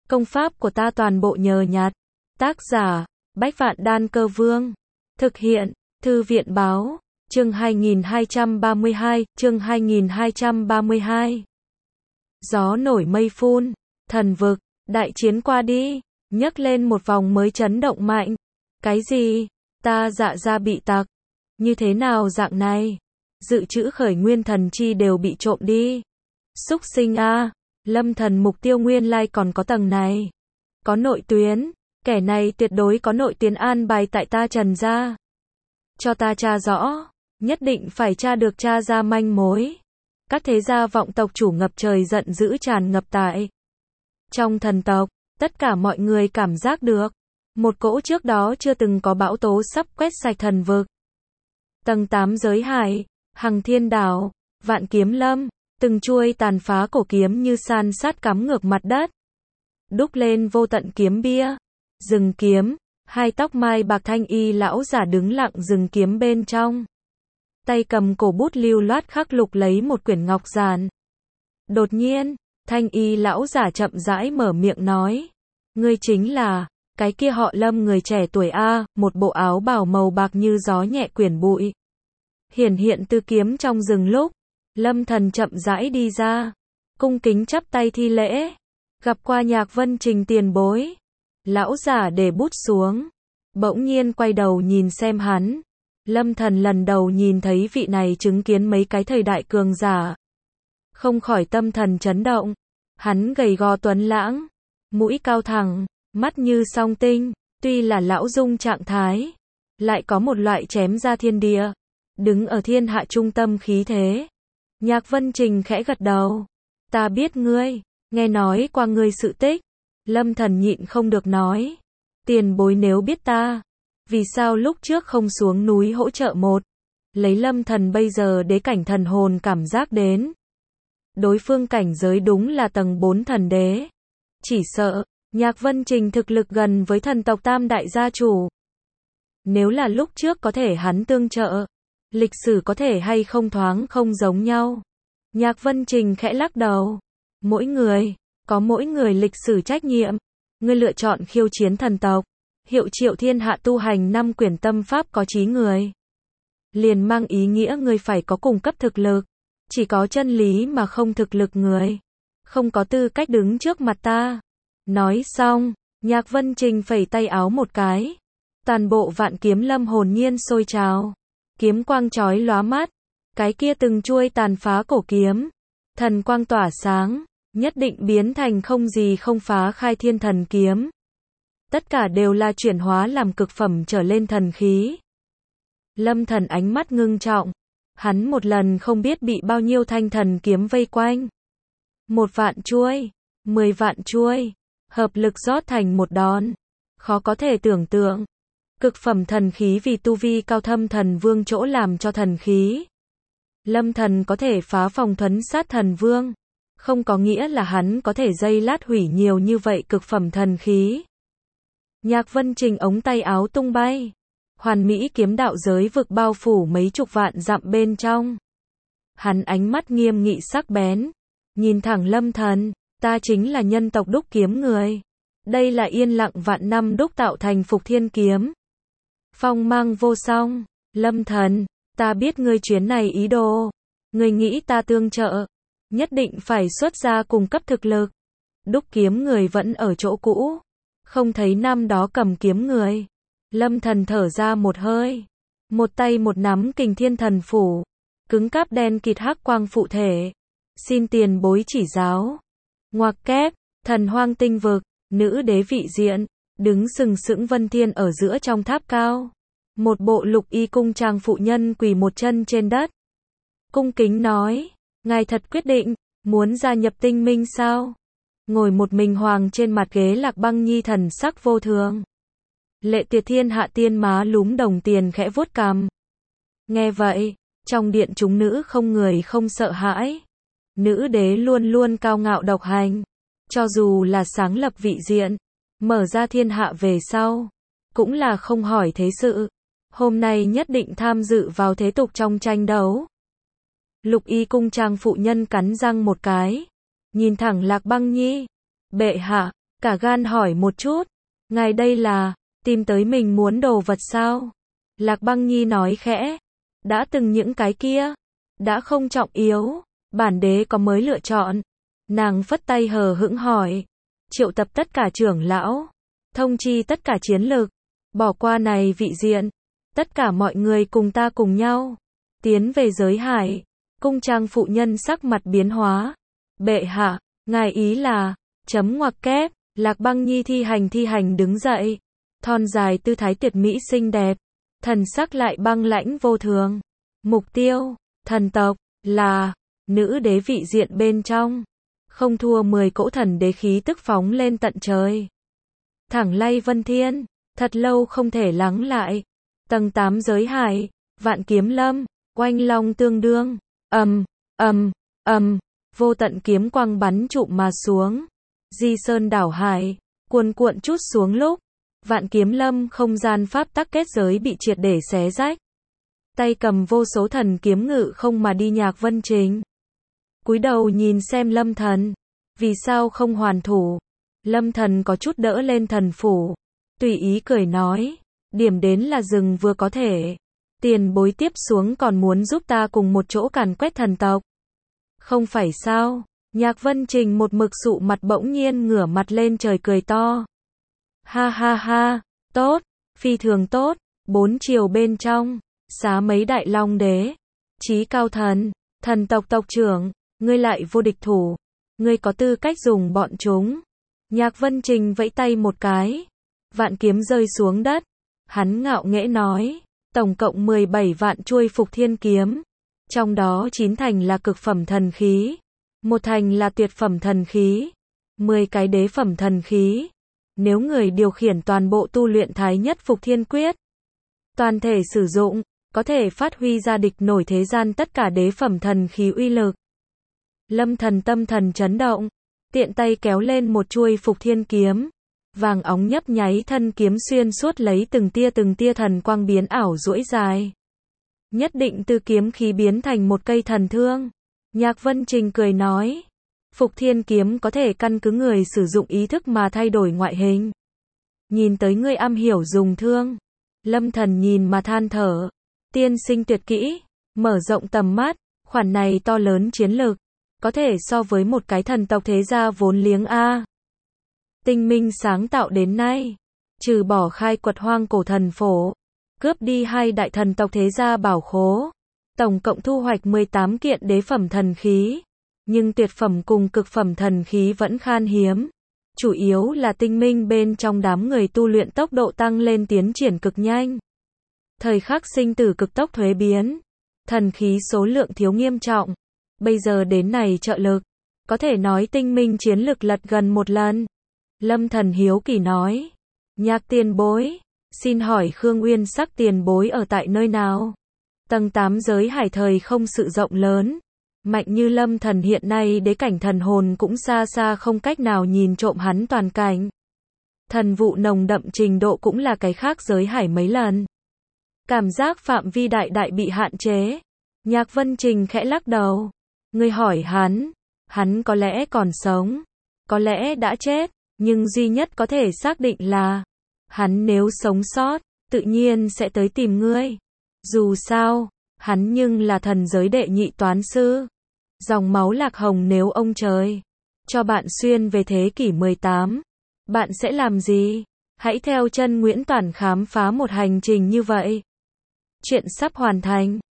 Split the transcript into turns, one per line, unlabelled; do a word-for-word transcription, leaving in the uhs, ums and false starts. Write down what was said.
Công pháp của ta toàn bộ nhờ nhặt. Tác giả, Bách Vạn Đan Cơ Vương. Thực hiện, Thư viện Báo. Chương hai nghìn hai trăm ba mươi hai, chương hai nghìn hai trăm ba mươi hai. Gió nổi mây phun, thần vực, đại chiến qua đi, nhấc lên một vòng mới chấn động mạnh. Cái gì? Ta dạ ra bị tặc. Như thế nào dạng này? Dự trữ khởi nguyên thần chi đều bị trộm đi. Súc sinh a, Lâm Thần mục tiêu nguyên lai còn có tầng này. Có nội tuyến, kẻ này tuyệt đối có nội tuyến an bài tại ta Trần gia. Cho ta tra rõ, nhất định phải tra được tra ra manh mối. Các thế gia vọng tộc chủ ngập trời giận dữ tràn ngập tại trong thần tộc, tất cả mọi người cảm giác được, một cỗ trước đó chưa từng có bão tố sắp quét sạch thần vực. Tầng tám giới hải, Hằng Thiên Đảo, Vạn Kiếm Lâm, từng chuôi tàn phá cổ kiếm như san sát cắm ngược mặt đất. Đúc lên vô tận kiếm bia, rừng kiếm, hai tóc mai bạc thanh y lão giả đứng lặng rừng kiếm bên trong. Tay cầm cổ bút lưu loát khắc lục lấy một quyển ngọc giản. Đột nhiên, thanh y lão giả chậm rãi mở miệng nói. Ngươi chính là, cái kia họ Lâm người trẻ tuổi A, một bộ áo bào màu bạc như gió nhẹ quyển bụi. Hiển hiện từ kiếm trong rừng lúc, Lâm Thần chậm rãi đi ra, cung kính chắp tay thi lễ, gặp qua Nhạc Vân Trình tiền bối. Lão giả để bút xuống, bỗng nhiên quay đầu nhìn xem hắn. Lâm Thần lần đầu nhìn thấy vị này chứng kiến mấy cái thời đại cường giả, không khỏi tâm thần chấn động. Hắn gầy gò tuấn lãng, mũi cao thẳng, mắt như song tinh, tuy là lão dung trạng thái, lại có một loại chém ra thiên địa, đứng ở thiên hạ trung tâm khí thế. Nhạc Vân Trình khẽ gật đầu. Ta biết ngươi, nghe nói qua ngươi sự tích. Lâm Thần nhịn không được nói. Tiền bối nếu biết ta, vì sao lúc trước không xuống núi hỗ trợ một? Lấy Lâm Thần bây giờ đế cảnh thần hồn cảm giác đến. Đối phương cảnh giới đúng là tầng bốn thần đế. Chỉ sợ, Nhạc Vân Trình thực lực gần với thần tộc tam đại gia chủ. Nếu là lúc trước có thể hắn tương trợ, lịch sử có thể hay không thoáng không giống nhau. Nhạc Vân Trình khẽ lắc đầu. Mỗi người, có mỗi người lịch sử trách nhiệm. Ngươi lựa chọn khiêu chiến thần tộc, hiệu triệu thiên hạ tu hành năm quyển tâm pháp có trí người. Liền mang ý nghĩa ngươi phải có cùng cấp thực lực. Chỉ có chân lý mà không thực lực người, không có tư cách đứng trước mặt ta. Nói xong, Nhạc Vân Trình phẩy tay áo một cái. Toàn bộ Vạn Kiếm Lâm hồn nhiên sôi trào. Kiếm quang chói lóa mắt. Cái kia từng chuôi tàn phá cổ kiếm, thần quang tỏa sáng, nhất định biến thành không gì không phá khai thiên thần kiếm. Tất cả đều là chuyển hóa làm cực phẩm trở lên thần khí. Lâm Thần ánh mắt ngưng trọng. Hắn một lần không biết bị bao nhiêu thanh thần kiếm vây quanh. Một vạn chuôi, mười vạn chuôi, hợp lực rót thành một đòn. Khó có thể tưởng tượng. Cực phẩm thần khí vì tu vi cao thâm thần vương chỗ làm cho thần khí. Lâm Thần có thể phá phòng thuấn sát thần vương, không có nghĩa là hắn có thể giây lát hủy nhiều như vậy cực phẩm thần khí. Nhạc Vân Trình ống tay áo tung bay. Hoàn mỹ kiếm đạo giới vực bao phủ mấy chục vạn dặm bên trong. Hắn ánh mắt nghiêm nghị sắc bén, nhìn thẳng Lâm Thần. Ta chính là nhân tộc đúc kiếm người. Đây là yên lặng vạn năm đúc tạo thành Phục Thiên kiếm. Phong mang vô song. Lâm Thần, ta biết ngươi chuyến này ý đồ. Ngươi nghĩ ta tương trợ, nhất định phải xuất ra cùng cấp thực lực. Đúc kiếm người vẫn ở chỗ cũ, không thấy năm đó cầm kiếm người. Lâm Thần thở ra một hơi, một tay một nắm Kình Thiên Thần Phủ, cứng cáp đen kịt hắc quang phụ thể. Xin tiền bối chỉ giáo. Ngoặc kép, thần hoang tinh vực, nữ đế vị diện, đứng sừng sững Vân Thiên ở giữa trong tháp cao. Một bộ lục y cung trang phụ nhân quỳ một chân trên đất. Cung kính nói, ngài thật quyết định, muốn gia nhập tinh minh sao? Ngồi một mình hoàng trên mặt ghế Lạc Băng Nhi thần sắc vô thường. Lệ Tuyệt Thiên hạ tiên má lúm đồng tiền khẽ vuốt cằm. Nghe vậy, trong điện chúng nữ không người không sợ hãi. Nữ đế luôn luôn cao ngạo độc hành. Cho dù là sáng lập vị diện, mở ra thiên hạ về sau, cũng là không hỏi thế sự. Hôm nay nhất định tham dự vào thế tục trong tranh đấu. Lục y cung trang phụ nhân cắn răng một cái, nhìn thẳng Lạc Băng Nhi. Bệ hạ, cả gan hỏi một chút, ngài đây là, tìm tới mình muốn đồ vật sao? Lạc Băng Nhi nói khẽ, đã từng những cái kia, đã không trọng yếu, bản đế có mới lựa chọn. Nàng phất tay hờ hững hỏi, triệu tập tất cả trưởng lão, thông chi tất cả chiến lực, bỏ qua này vị diện, tất cả mọi người cùng ta cùng nhau, tiến về giới hải. Cung trang phụ nhân sắc mặt biến hóa, bệ hạ, ngài ý là, chấm ngoặc kép, Lạc Băng Nhi thi hành thi hành đứng dậy, thon dài tư thái tuyệt mỹ xinh đẹp, thần sắc lại băng lãnh vô thường. Mục tiêu, thần tộc, là, nữ đế vị diện bên trong, không thua mười cỗ thần đế khí tức phóng lên tận trời. Thẳng lay vân thiên, thật lâu không thể lắng lại. Tầng tám giới hải, vạn kiếm lâm, oanh long tương đương, ầm, ầm, ầm, vô tận kiếm quang bắn trụm mà xuống. Di sơn đảo hải, cuồn cuộn trút xuống lúc, vạn kiếm lâm không gian pháp tắc kết giới bị triệt để xé rách. Tay cầm vô số thần kiếm ngự không mà đi Nhạc Vân Trình. Cúi đầu nhìn xem Lâm Thần, vì sao không hoàn thủ? Lâm Thần có chút đỡ lên thần phủ, tùy ý cười nói, điểm đến là dừng vừa có thể. Tiền bối tiếp xuống còn muốn giúp ta cùng một chỗ càn quét thần tộc. Không phải sao? Nhạc Vân Trình một mực sụ mặt bỗng nhiên ngửa mặt lên trời cười to. Ha ha ha, tốt, phi thường tốt, bốn chiều bên trong, xá mấy đại long đế, chí cao thần, thần tộc tộc trưởng, ngươi lại vô địch thủ, ngươi có tư cách dùng bọn chúng. Nhạc Vân Trình vẫy tay một cái, vạn kiếm rơi xuống đất, hắn ngạo nghễ nói, tổng cộng mười bảy vạn chuôi Phục Thiên kiếm, trong đó chín thành là cực phẩm thần khí, một thành là tuyệt phẩm thần khí, mười cái đế phẩm thần khí. Nếu người điều khiển toàn bộ tu luyện Thái Nhất Phục Thiên Quyết, toàn thể sử dụng, có thể phát huy ra địch nổi thế gian tất cả đế phẩm thần khí uy lực. Lâm Thần tâm thần chấn động, tiện tay kéo lên một chuôi Phục Thiên kiếm, vàng óng nhấp nháy thân kiếm xuyên suốt lấy từng tia từng tia thần quang biến ảo duỗi dài. Nhất định từ kiếm khí biến thành một cây thần thương. Nhạc Vân Trình cười nói, Phục Thiên kiếm có thể căn cứ người sử dụng ý thức mà thay đổi ngoại hình. Nhìn tới ngươi am hiểu dùng thương. Lâm Thần nhìn mà than thở, tiên sinh tuyệt kỹ, mở rộng tầm mắt, khoản này to lớn chiến lược, có thể so với một cái thần tộc thế gia vốn liếng a. Tinh Minh sáng tạo đến nay, trừ bỏ khai quật hoang cổ thần phổ, cướp đi hai đại thần tộc thế gia bảo khố, tổng cộng thu hoạch mười tám kiện đế phẩm thần khí, nhưng tuyệt phẩm cùng cực phẩm thần khí vẫn khan hiếm. Chủ yếu là Tinh Minh bên trong đám người tu luyện tốc độ tăng lên tiến triển cực nhanh. Thời khắc sinh tử cực tốc thuế biến, thần khí số lượng thiếu nghiêm trọng. Bây giờ đến này trợ lực, có thể nói Tinh Minh chiến lực lật gần một lần. Lâm Thần hiếu kỳ nói, Nhạc tiền bối, xin hỏi Khương Uyên Sắc tiền bối ở tại nơi nào? Tầng tám giới hải thời không sự rộng lớn, mạnh như Lâm Thần hiện nay đế cảnh thần hồn cũng xa xa không cách nào nhìn trộm hắn toàn cảnh. Thần vụ nồng đậm trình độ cũng là cái khác giới hải mấy lần. Cảm giác phạm vi đại đại bị hạn chế. Nhạc Vân Trình khẽ lắc đầu. Ngươi hỏi hắn, hắn có lẽ còn sống, có lẽ đã chết, nhưng duy nhất có thể xác định là, hắn nếu sống sót, tự nhiên sẽ tới tìm ngươi. Dù sao, hắn nhưng là thần giới đệ nhị toán sư. Dòng máu Lạc Hồng nếu ông trời cho bạn xuyên về thế kỷ mười tám, bạn sẽ làm gì? Hãy theo chân Nguyễn Toản khám phá một hành trình như vậy. Chuyện sắp hoàn thành.